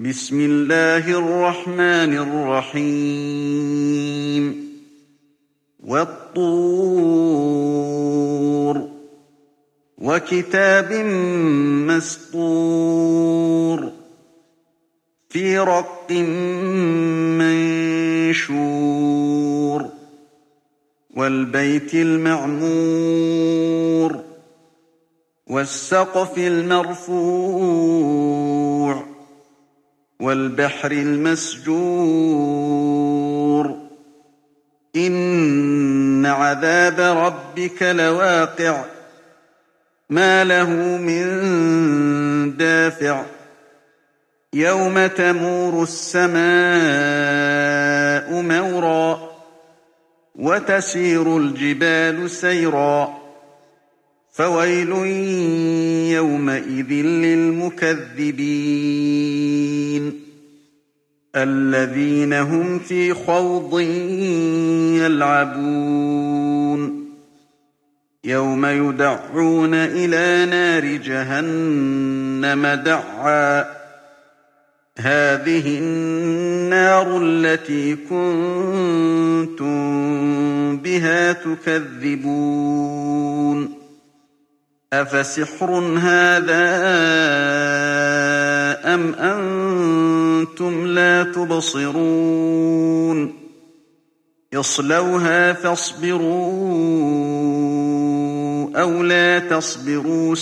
بسم الله الرحمن الرحيم والطور وكتاب مسطور في رق منشور والبيت المعمور والسقف المرفوع والبحر المسجور إن عذاب ربك لواقع ما له من دافع يوم تمور السماء مورا وتسير الجبال سيرا فويل يومئذ للمكذبين الذين هم في خوض يلعبون يوم يدعون إلى نار جهنم دعا هذه النار التي كنتم بها تكذبون أفسحر هذا أم أنتم لا تبصرون اصلوها فاصبروا أو لا تصبروا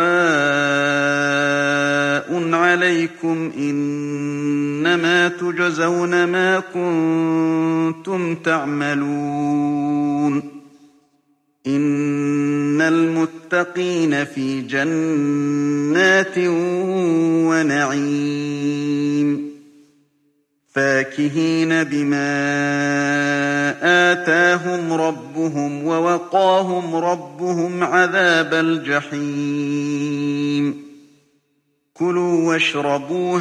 سواء عليكم إنما تجزون ما كنتم تعملون إن المتقين في جنات ونعيم فاكهين بما آتاهم ربهم ووقاهم ربهم عذاب الجحيم كلوا واشربوا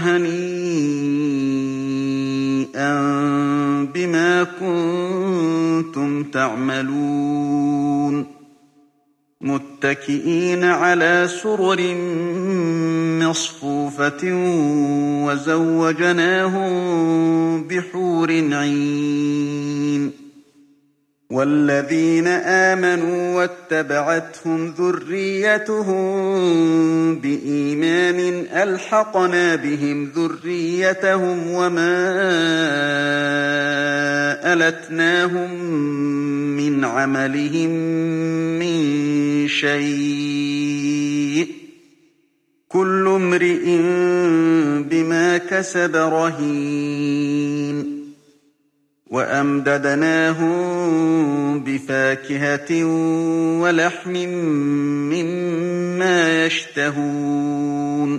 هنيئا بما كنتم تعملون متكئين على سرر مصفوفة وزوجناهم بحور عين والذين آمنوا واتبعتهم ذريتهم بإيمان ألحقنا بهم ذريتهم وما ألتناهم من عملهم من شيء كل امرئ بما كسب رهين وأمددناهم بفاكهة ولحم مما يشتهون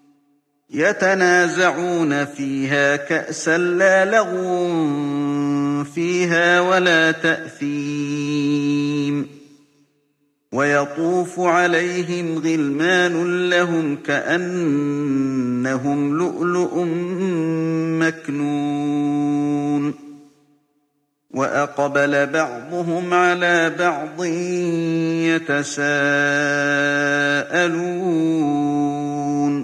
يتنازعون فيها كأسا لا لغو فيها ولا تأثيم ويطوف عليهم غلمان لهم كأنهم لؤلؤ مكنون وأقبل بعضهم على بعض يتساءلون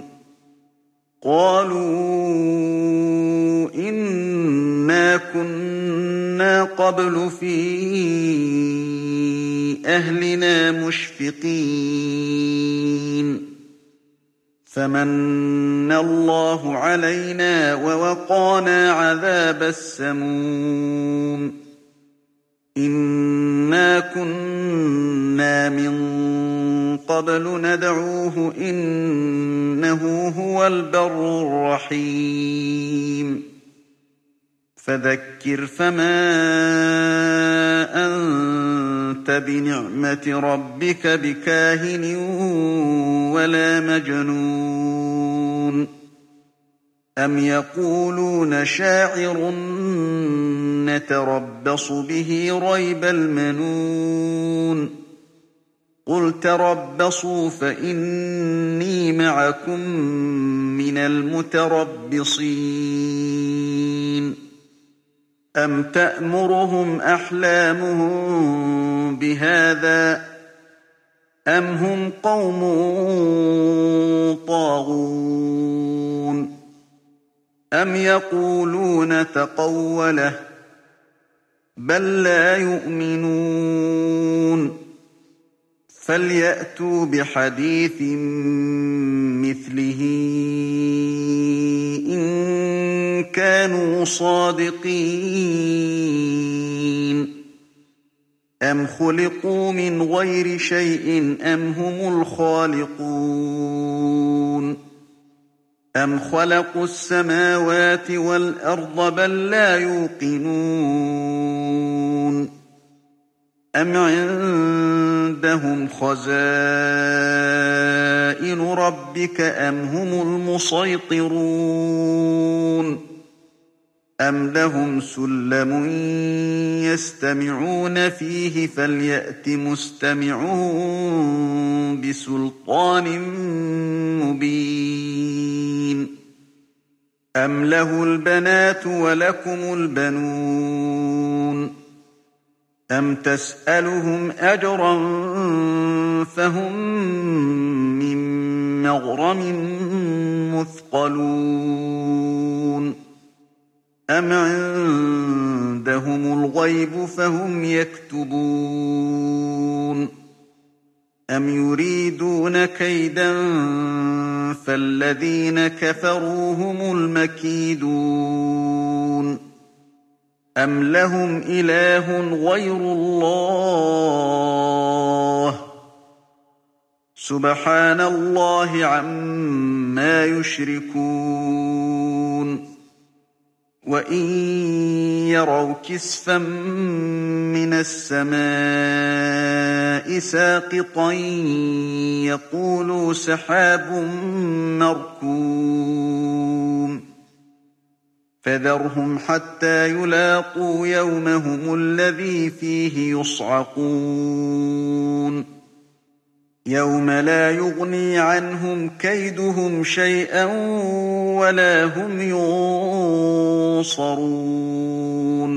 قالوا إنا كنا قبل في أهلنا مشفقين فمن الله علينا ووقانا عذاب السموم إنا كنا من قبل ندعوه إنه هو البر الرحيم فذكر فما أنت بنعمة ربك بكاهن ولا مجنون أم يقولون شاعر نتربص به ريب المنون قل تربصوا فإني معكم من المتربصين أم تأمرهم أحلامهم بهذا أم هم قوم طاغون أَمْ يَقُولُونَ تَقَوَّلَهُ بَل لَّا يُؤْمِنُونَ فَلْيَأْتُوا بِحَدِيثٍ مِّثْلِهِ إِن كَانُوا صَادِقِينَ أَمْ خُلِقُوا مِنْ غَيْرِ شَيْءٍ أَمْ هُمُ الْخَالِقُونَ أَمْ خَلَقُوا السَّمَاوَاتِ وَالْأَرْضَ بَل لَّا يُوقِنُونَ أَمْ عِندَهُمْ خَزَائِنُ رَبِّكَ أَمْ هُمُ الْمُصَيْطِرُونَ أَمْ لَهُمْ سُلَّمٌ يَسْتَمِعُونَ فِيهِ فَلْيَأْتِ مُسْتَمِعُهُم بِسُلْطَانٍ مُّبِينٍ أَمْ لَهُ الْبَنَاتُ وَلَكُمُ الْبَنُونَ أَمْ تَسْأَلُهُمْ أَجْرًا فَهُم مِّن مَّغْرَمٍ مُّثْقَلُونَ أَمْ عِندَهُمُ الْغَيْبُ فَهُمْ يَكْتُبُونَ أَمْ يُرِيدُونَ كَيْدًا فَالَّذِينَ كَفَرُوا هُمُ الْمَكِيدُونَ أَمْ لَهُمْ إِلَٰهٌ غَيْرُ اللَّهِ سُبْحَانَ اللَّهِ عَمَّا يُشْرِكُونَ وَإِن يَرَوْا كِسْفًا مِّنَ السَّمَاءِ سَاقِطًا يَقُولُوا سَحَابٌ مَّرْكُومٌ فَذَرْهُمْ حَتَّىٰ يُلَاقُوا يَوْمَهُمُ الَّذِي فِيهِ يُصْعَقُونَ يَوْمَ لَا يُغْنِي عَنْهُمْ كَيْدُهُمْ شَيْئًا وَلَا هُمْ يُنصَرُونَ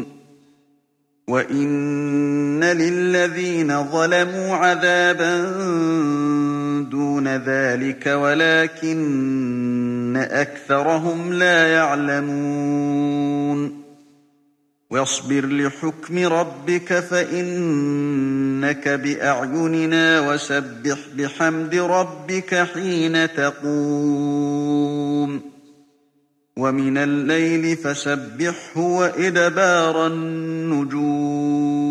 وَإِنَّ لِلَّذِينَ ظَلَمُوا عَذَابًا دُونَ ذَٰلِكَ وَلَٰكِنَّ أَكْثَرَهُمْ لَا يَعْلَمُونَ وَاصْبِرْ لِحُكْمِ رَبِّكَ فَإِنَّكَ بِأَعْيُنِنَا وَسَبِّحْ بِحَمْدِ رَبِّكَ حِينَ تَقُومُ وَمِنَ اللَّيْلِ فَسَبِّحْهُ وَإِدْبَارَ النُّجُومِ وَإِنَّ لِلَّذِينَ ظَلَمُوا عَذَابًا دُونَ ذَٰلِكَ وَلَٰكِنَّ أَكْثَرَهُمْ لَا يَعْلَمُونَ وَمِنَ اللَّيْلِ فَسَبِّحْهُ وَإِدْبَارَ النُّجُومِ